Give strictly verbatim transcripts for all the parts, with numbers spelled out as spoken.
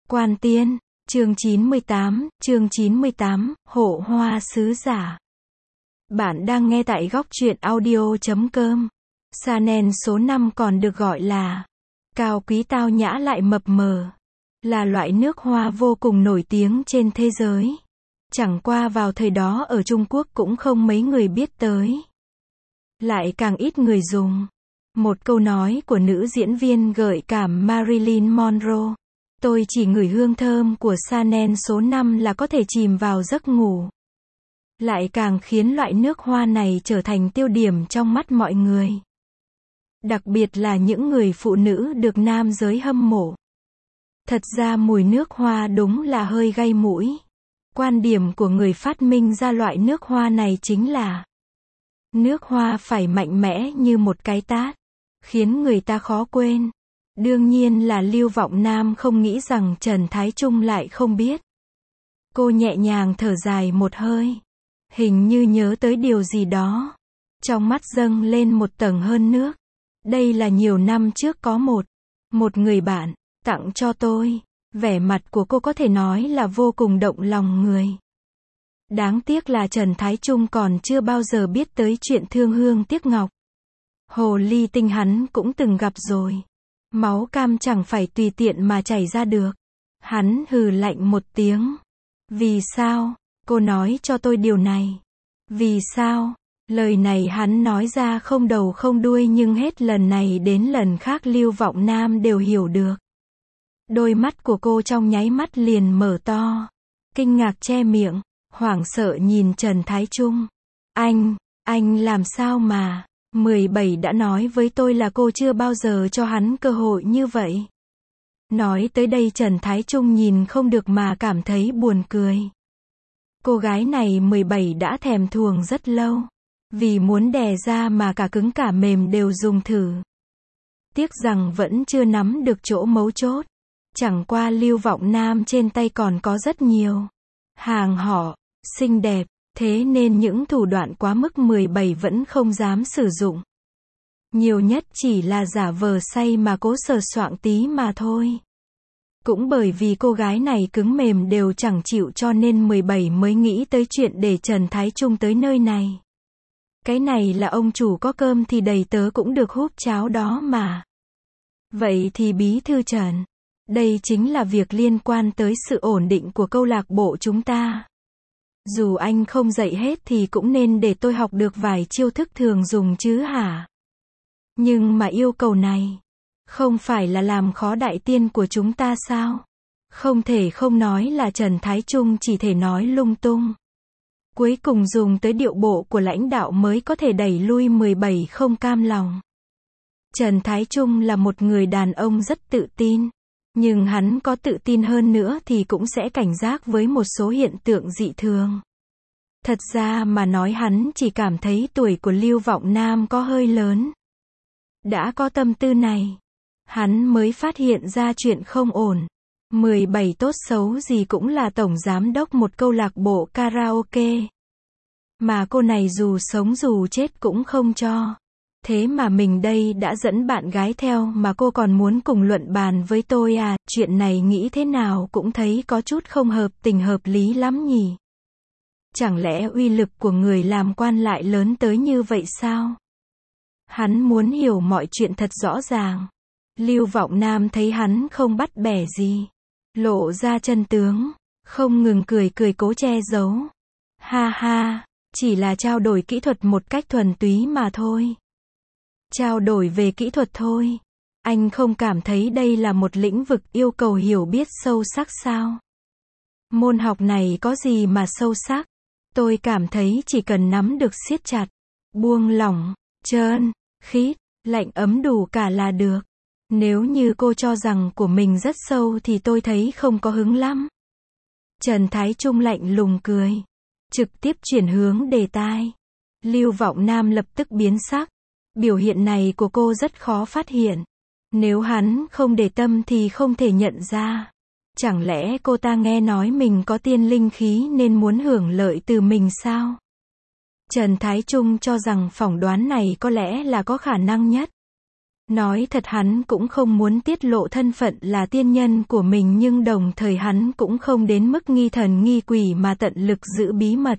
Quan Tiên, chương chín mươi tám, chương chín mươi tám, Hộ Hoa Sứ Giả. Bạn đang nghe tại góc truyện audio chấm com. Chanel số năm còn được gọi là cao quý tao nhã lại mập mờ, là loại nước hoa vô cùng nổi tiếng trên thế giới. Chẳng qua vào thời đó ở Trung Quốc cũng không mấy người biết tới. Lại càng ít người dùng. Một câu nói của nữ diễn viên gợi cảm Marilyn Monroe. Tôi chỉ ngửi hương thơm của Chanel số năm là có thể chìm vào giấc ngủ. Lại càng khiến loại nước hoa này trở thành tiêu điểm trong mắt mọi người. Đặc biệt là những người phụ nữ được nam giới hâm mộ. Thật ra mùi nước hoa đúng là hơi gây mũi. Quan điểm của người phát minh ra loại nước hoa này chính là nước hoa phải mạnh mẽ như một cái tát, khiến người ta khó quên. Đương nhiên là Lưu Vọng Nam không nghĩ rằng Trần Thái Trung lại không biết. Cô nhẹ nhàng thở dài một hơi. Hình như nhớ tới điều gì đó. Trong mắt dâng lên một tầng hơn nước. Đây là nhiều năm trước có một, một người bạn, tặng cho tôi. Vẻ mặt của cô có thể nói là vô cùng động lòng người. Đáng tiếc là Trần Thái Trung còn chưa bao giờ biết tới chuyện thương hương tiếc ngọc. Hồ ly tinh hắn cũng từng gặp rồi. Máu cam chẳng phải tùy tiện mà chảy ra được. Hắn hừ lạnh một tiếng. Vì sao? Cô nói cho tôi điều này. Vì sao? Lời này hắn nói ra không đầu không đuôi nhưng hết lần này đến lần khác Lưu Vọng Nam đều hiểu được. Đôi mắt của cô trong nháy mắt liền mở to. Kinh ngạc che miệng, hoảng sợ nhìn Trần Thái Trung. Anh, anh làm sao mà... mười bảy đã nói với tôi là cô chưa bao giờ cho hắn cơ hội như vậy. Nói tới đây Trần Thái Trung nhìn không được mà cảm thấy buồn cười. Cô gái này mười bảy đã thèm thuồng rất lâu. Vì muốn đè ra mà cả cứng cả mềm đều dùng thử. Tiếc rằng vẫn chưa nắm được chỗ mấu chốt. Chẳng qua Lưu Vọng Nam trên tay còn có rất nhiều hàng họ, xinh đẹp. Thế nên những thủ đoạn quá mức mười bảy vẫn không dám sử dụng. Nhiều nhất chỉ là giả vờ say mà cố sờ soạng tí mà thôi. Cũng bởi vì cô gái này cứng mềm đều chẳng chịu cho nên mười bảy mới nghĩ tới chuyện để Trần Thái Trung tới nơi này. Cái này là ông chủ có cơm thì đầy tớ cũng được húp cháo đó mà. Vậy thì bí thư Trần, đây chính là việc liên quan tới sự ổn định của câu lạc bộ chúng ta. Dù anh không dạy hết thì cũng nên để tôi học được vài chiêu thức thường dùng chứ hả? Nhưng mà yêu cầu này, không phải là làm khó đại tiên của chúng ta sao? Không thể không nói là Trần Thái Trung chỉ thể nói lung tung. Cuối cùng dùng tới điệu bộ của lãnh đạo mới có thể đẩy lui mười bảy không cam lòng. Trần Thái Trung là một người đàn ông rất tự tin. Nhưng hắn có tự tin hơn nữa thì cũng sẽ cảnh giác với một số hiện tượng dị thường. Thật ra mà nói hắn chỉ cảm thấy tuổi của Lưu Vọng Nam có hơi lớn. Đã có tâm tư này, hắn mới phát hiện ra chuyện không ổn. mười bảy tốt xấu gì cũng là tổng giám đốc một câu lạc bộ karaoke. Mà cô này dù sống dù chết cũng không cho. Thế mà mình đây đã dẫn bạn gái theo mà cô còn muốn cùng luận bàn với tôi à, chuyện này nghĩ thế nào cũng thấy có chút không hợp tình hợp lý lắm nhỉ. Chẳng lẽ uy lực của người làm quan lại lớn tới như vậy sao? Hắn muốn hiểu mọi chuyện thật rõ ràng. Lưu Vọng Nam thấy hắn không bắt bẻ gì. Lộ ra chân tướng. Không ngừng cười cười cố che giấu. Ha ha, chỉ là trao đổi kỹ thuật một cách thuần túy mà thôi. Trao đổi về kỹ thuật thôi. Anh không cảm thấy đây là một lĩnh vực yêu cầu hiểu biết sâu sắc sao? Môn học này có gì mà sâu sắc? Tôi cảm thấy chỉ cần nắm được siết chặt, buông lỏng, trơn, khít, lạnh ấm đủ cả là được. Nếu như cô cho rằng của mình rất sâu thì tôi thấy không có hứng lắm. Trần Thái Trung lạnh lùng cười. Trực tiếp chuyển hướng đề tài. Lưu Vọng Nam lập tức biến sắc. Biểu hiện này của cô rất khó phát hiện. Nếu hắn không để tâm thì không thể nhận ra. Chẳng lẽ cô ta nghe nói mình có tiên linh khí nên muốn hưởng lợi từ mình sao? Trần Thái Trung cho rằng phỏng đoán này có lẽ là có khả năng nhất. Nói thật hắn cũng không muốn tiết lộ thân phận là tiên nhân của mình nhưng đồng thời hắn cũng không đến mức nghi thần nghi quỷ mà tận lực giữ bí mật.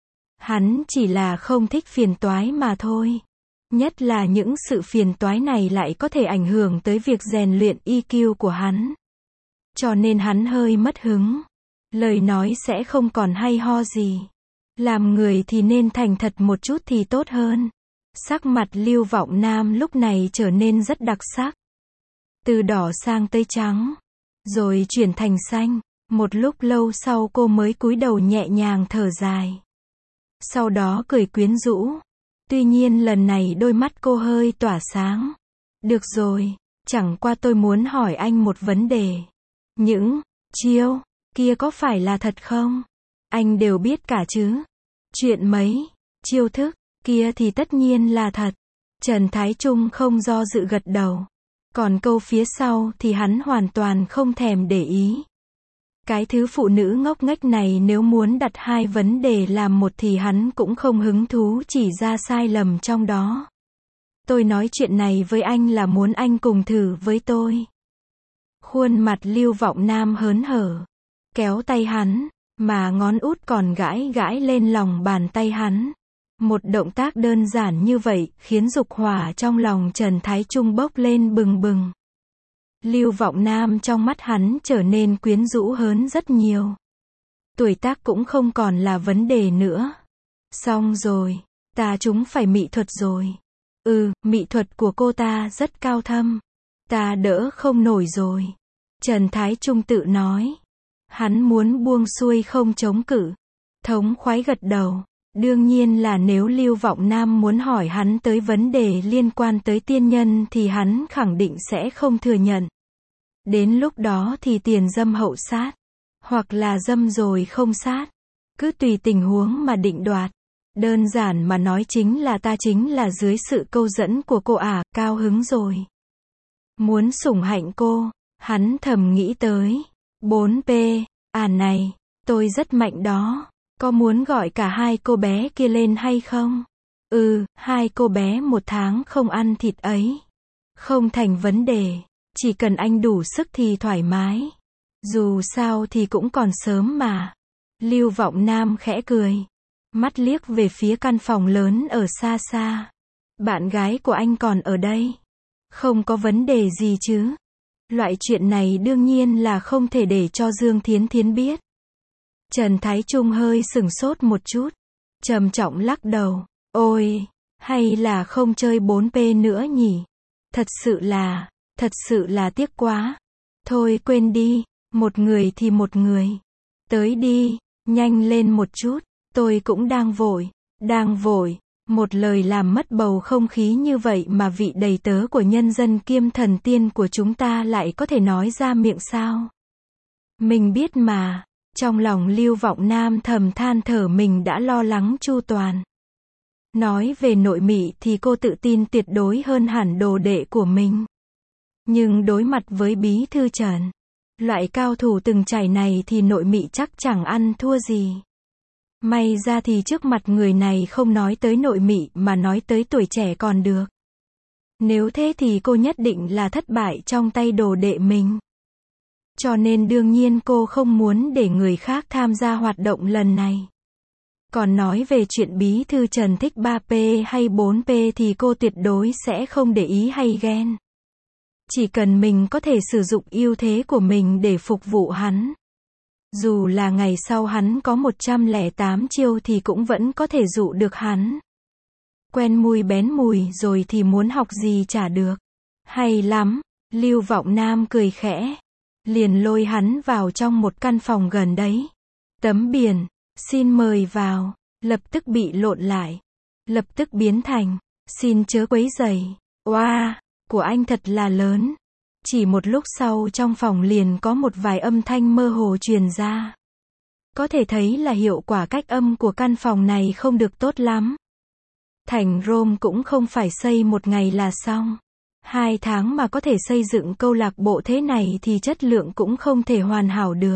Hắn chỉ là không thích phiền toái mà thôi. Nhất là những sự phiền toái này lại có thể ảnh hưởng tới việc rèn luyện i kiu của hắn. Cho nên hắn hơi mất hứng. Lời nói sẽ không còn hay ho gì. Làm người thì nên thành thật một chút thì tốt hơn. Sắc mặt Lưu Vọng Nam lúc này trở nên rất đặc sắc. Từ đỏ sang tới trắng. Rồi chuyển thành xanh. Một lúc lâu sau cô mới cúi đầu nhẹ nhàng thở dài. Sau đó cười quyến rũ. Tuy nhiên lần này đôi mắt cô hơi tỏa sáng. Được rồi, chẳng qua tôi muốn hỏi anh một vấn đề. Những chiêu kia có phải là thật không? Anh đều biết cả chứ. Chuyện mấy chiêu thức kia thì tất nhiên là thật. Trần Thái Trung không do dự gật đầu. Còn câu phía sau thì hắn hoàn toàn không thèm để ý. Cái thứ phụ nữ ngốc nghếch này nếu muốn đặt hai vấn đề làm một thì hắn cũng không hứng thú chỉ ra sai lầm trong đó. Tôi nói chuyện này với anh là muốn anh cùng thử với tôi. Khuôn mặt Lưu Vọng Nam hớn hở. Kéo tay hắn, mà ngón út còn gãi gãi lên lòng bàn tay hắn. Một động tác đơn giản như vậy khiến dục hỏa trong lòng Trần Thái Trung bốc lên bừng bừng. Lưu Vọng Nam trong mắt hắn trở nên quyến rũ hơn rất nhiều. Tuổi tác cũng không còn là vấn đề nữa. Xong rồi, ta chúng phải mỹ thuật rồi. Ừ, mỹ thuật của cô ta rất cao thâm. Ta đỡ không nổi rồi. Trần Thái Trung tự nói. Hắn muốn buông xuôi không chống cự. Thống khoái gật đầu. Đương nhiên là nếu Lưu Vọng Nam muốn hỏi hắn tới vấn đề liên quan tới tiên nhân thì hắn khẳng định sẽ không thừa nhận. Đến lúc đó thì tiền dâm hậu sát. Hoặc là dâm rồi không sát. Cứ tùy tình huống mà định đoạt. Đơn giản mà nói chính là ta chính là dưới sự câu dẫn của cô à, cao hứng rồi. Muốn sủng hạnh cô, hắn thầm nghĩ tới. bốn P, à này, tôi rất mạnh đó. Có muốn gọi cả hai cô bé kia lên hay không? Ừ, hai cô bé một tháng không ăn thịt ấy. Không thành vấn đề. Chỉ cần anh đủ sức thì thoải mái. Dù sao thì cũng còn sớm mà. Lưu Vọng Nam khẽ cười. Mắt liếc về phía căn phòng lớn ở xa xa. Bạn gái của anh còn ở đây. Không có vấn đề gì chứ. Loại chuyện này đương nhiên là không thể để cho Dương Thiến Thiến biết. Trần Thái Trung hơi sửng sốt một chút. Trầm trọng lắc đầu. Ôi, hay là không chơi bốn P nữa nhỉ? Thật sự là, thật sự là tiếc quá. Thôi quên đi, một người thì một người. Tới đi, nhanh lên một chút, tôi cũng đang vội, đang vội. Một lời làm mất bầu không khí như vậy mà vị đầy tớ của nhân dân kiêm thần tiên của chúng ta lại có thể nói ra miệng sao? Mình biết mà. Trong lòng Lưu Vọng Nam thầm than thở mình đã lo lắng chu toàn. Nói về nội mị thì cô tự tin tuyệt đối hơn hẳn đồ đệ của mình. Nhưng đối mặt với bí thư Trần, loại cao thủ từng trải này thì nội mị chắc chẳng ăn thua gì. May ra thì trước mặt người này không nói tới nội mị mà nói tới tuổi trẻ còn được. Nếu thế thì cô nhất định là thất bại trong tay đồ đệ mình. Cho nên đương nhiên cô không muốn để người khác tham gia hoạt động lần này. Còn nói về chuyện bí thư Trần thích ba P hay bốn P thì cô tuyệt đối sẽ không để ý hay ghen. Chỉ cần mình có thể sử dụng ưu thế của mình để phục vụ hắn. Dù là ngày sau hắn có một trăm lẻ tám chiêu thì cũng vẫn có thể dụ được hắn. Quen mùi bén mùi rồi thì muốn học gì chả được. Hay lắm, Lưu Vọng Nam cười khẽ. Liền lôi hắn vào trong một căn phòng gần đấy. Tấm biển, xin mời vào, lập tức bị lộn lại. Lập tức biến thành, xin chớ quấy rầy. Oa, wow, của anh thật là lớn. Chỉ một lúc sau trong phòng liền có một vài âm thanh mơ hồ truyền ra. Có thể thấy là hiệu quả cách âm của căn phòng này không được tốt lắm. Thành Rome cũng không phải xây một ngày là xong. Hai tháng mà có thể xây dựng câu lạc bộ thế này thì chất lượng cũng không thể hoàn hảo được.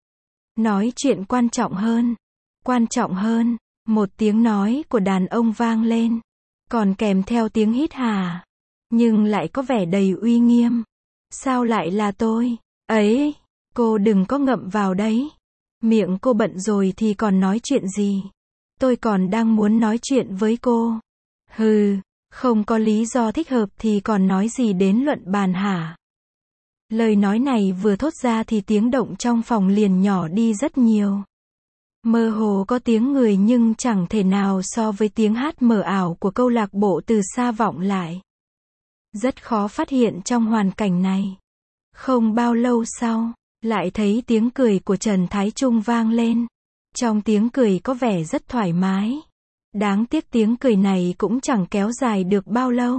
Nói chuyện quan trọng hơn. Quan trọng hơn, một tiếng nói của đàn ông vang lên. Còn kèm theo tiếng hít hà. nhưng lại có vẻ đầy uy nghiêm. Sao lại là tôi? Ấy, cô đừng có ngậm vào đấy. Miệng cô bận rồi thì còn nói chuyện gì? Tôi còn đang muốn nói chuyện với cô. Hừ, không có lý do thích hợp thì còn nói gì đến luận bàn hả? Lời nói này vừa thốt ra thì tiếng động trong phòng liền nhỏ đi rất nhiều. Mơ hồ có tiếng người nhưng chẳng thể nào so với tiếng hát mờ ảo của câu lạc bộ từ xa vọng lại. Rất khó phát hiện trong hoàn cảnh này. Không bao lâu sau, lại thấy tiếng cười của Trần Thái Trung vang lên. Trong tiếng cười có vẻ rất thoải mái. Đáng tiếc tiếng cười này cũng chẳng kéo dài được bao lâu.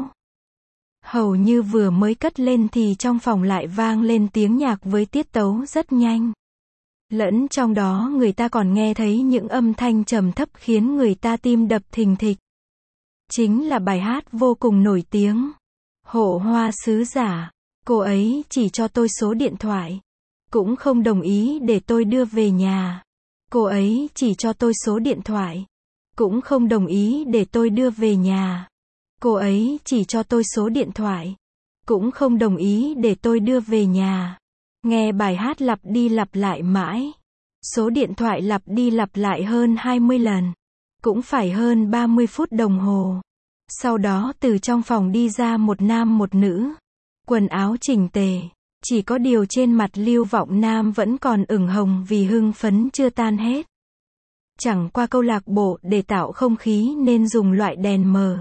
Hầu như vừa mới cất lên thì trong phòng lại vang lên tiếng nhạc với tiết tấu rất nhanh. Lẫn trong đó người ta còn nghe thấy những âm thanh trầm thấp khiến người ta tim đập thình thịch. Chính là bài hát vô cùng nổi tiếng. Hộ Hoa Sứ Giả. Cô ấy chỉ cho tôi số điện thoại. Cũng không đồng ý để tôi đưa về nhà. Cô ấy chỉ cho tôi số điện thoại. Cũng không đồng ý để tôi đưa về nhà. Cô ấy chỉ cho tôi số điện thoại. Cũng không đồng ý để tôi đưa về nhà. Nghe bài hát lặp đi lặp lại mãi. Số điện thoại lặp đi lặp lại hơn hai mươi lần. Cũng phải hơn ba mươi phút đồng hồ. Sau đó từ trong phòng đi ra một nam một nữ. Quần áo chỉnh tề. Chỉ có điều trên mặt Lưu Vọng Nam vẫn còn ửng hồng vì hưng phấn chưa tan hết. Chẳng qua câu lạc bộ để tạo không khí nên dùng loại đèn mờ.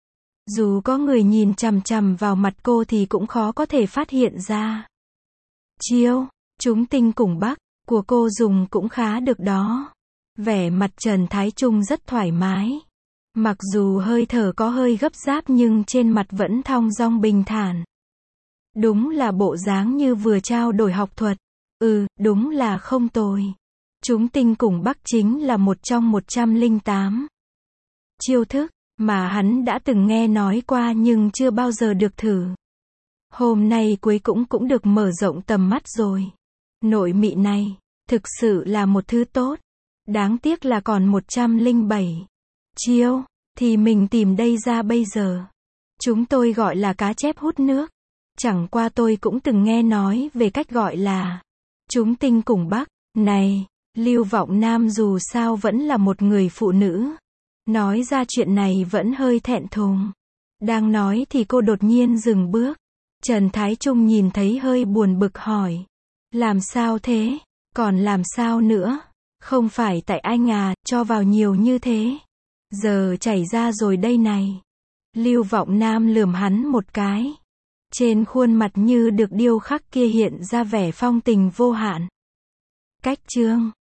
Dù có người nhìn chằm chằm vào mặt cô thì cũng khó có thể phát hiện ra. Chiêu, chúng tinh cùng bắc, của cô dùng cũng khá được đó. Vẻ mặt Trần Thái Trung rất thoải mái. Mặc dù hơi thở có hơi gấp gáp nhưng trên mặt vẫn thong dong bình thản. Đúng là bộ dáng như vừa trao đổi học thuật. Ừ, đúng là không tồi. Chúng tinh cùng bắc chính là một trong một trăm lẻ tám chiêu thức mà hắn đã từng nghe nói qua nhưng chưa bao giờ được thử. Hôm nay cuối cũng cũng được mở rộng tầm mắt rồi. Nội mị này, thực sự là một thứ tốt. Đáng tiếc là còn một trăm lẻ bảy chiêu, thì mình tìm đây ra bây giờ. Chúng tôi gọi là cá chép hút nước. Chẳng qua tôi cũng từng nghe nói về cách gọi là chúng tinh cùng bắc. Này, Lưu Vọng Nam dù sao vẫn là một người phụ nữ. Nói ra chuyện này vẫn hơi thẹn thùng. Đang nói thì cô đột nhiên dừng bước. Trần Thái Trung nhìn thấy hơi buồn bực hỏi. Làm sao thế? Còn làm sao nữa? Không phải tại anh à, cho vào nhiều như thế. Giờ chảy ra rồi đây này. Lưu Vọng Nam lườm hắn một cái. Trên khuôn mặt như được điêu khắc kia hiện ra vẻ phong tình vô hạn. Cách chương